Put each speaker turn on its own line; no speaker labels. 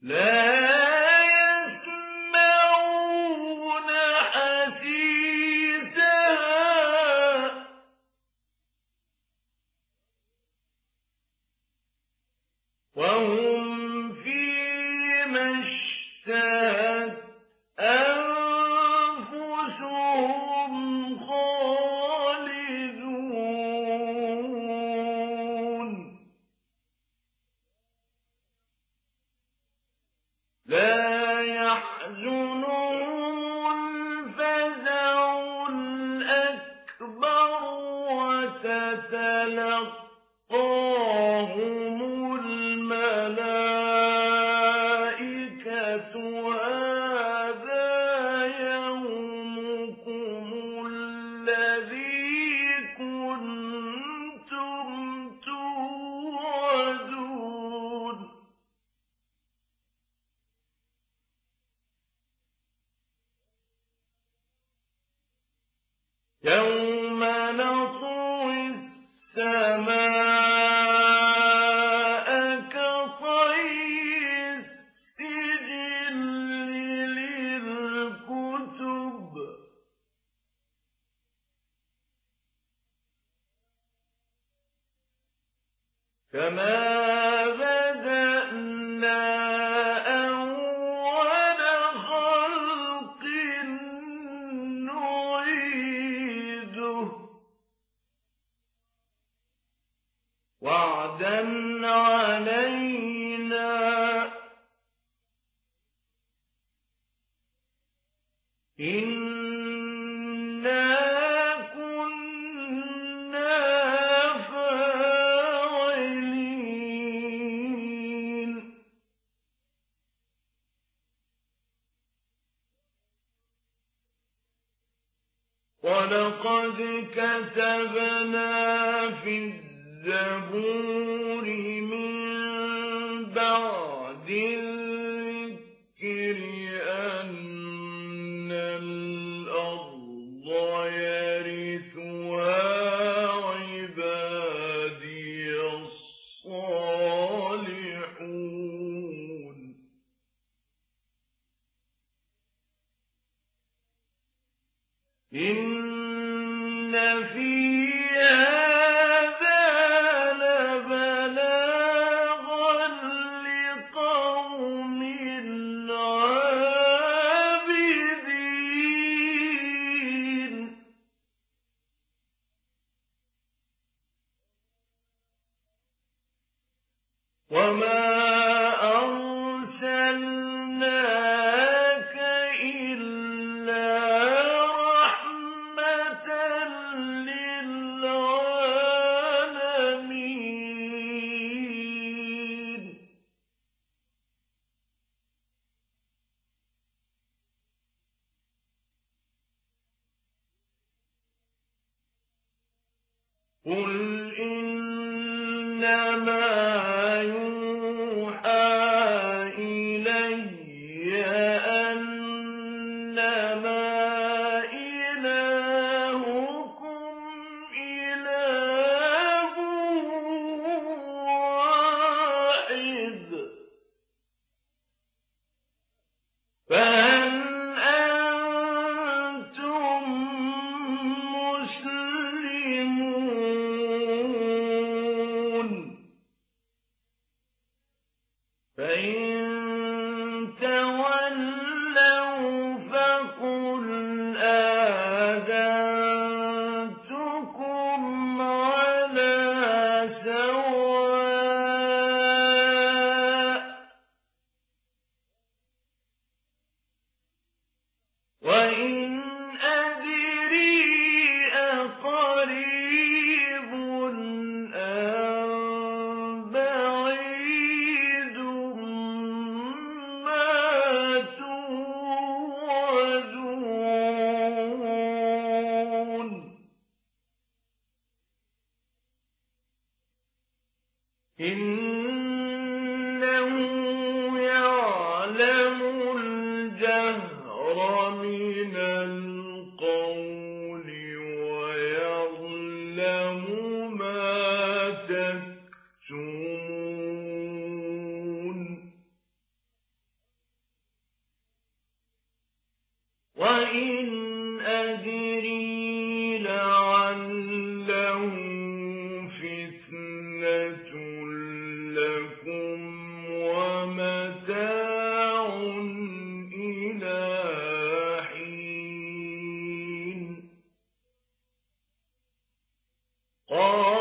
لا يسمعون حسيسها وهم فيما اشتهت أنفسهم خالدون لا يحزنهم الفزع الأكبر وتتلقاهم الملائكة هذا يومكم الذي كنتم توعدون يوم نطوي السماء كطي السجل للكتب كما بدأنا أول خلق نعيده وعدا علينا إنا كنا فاعلين ولقد كتبنا في الزبور من بعد الذكر أن الأرض يرثها عبادي الصالحون إن في هذا لبلاغا لقوم عابدين وما أرسلناك إلا رحمة للعالمين قل إنما يوحى إلي أنما إلهكم إله واحد فهل أنتم مسلمون فإن تولوا فقل آذنتكم على سواء وإن أدري أقريب أم بعيد ما توعدون إنه يعلم الجهر من القول ويعلم ما تكتمون وَإِنْ أَدْرِي لَعَلَّهُ فِتْنَةٌ لَّكُمْ وَمَتَاعٌ إِلَىٰ حِينٍ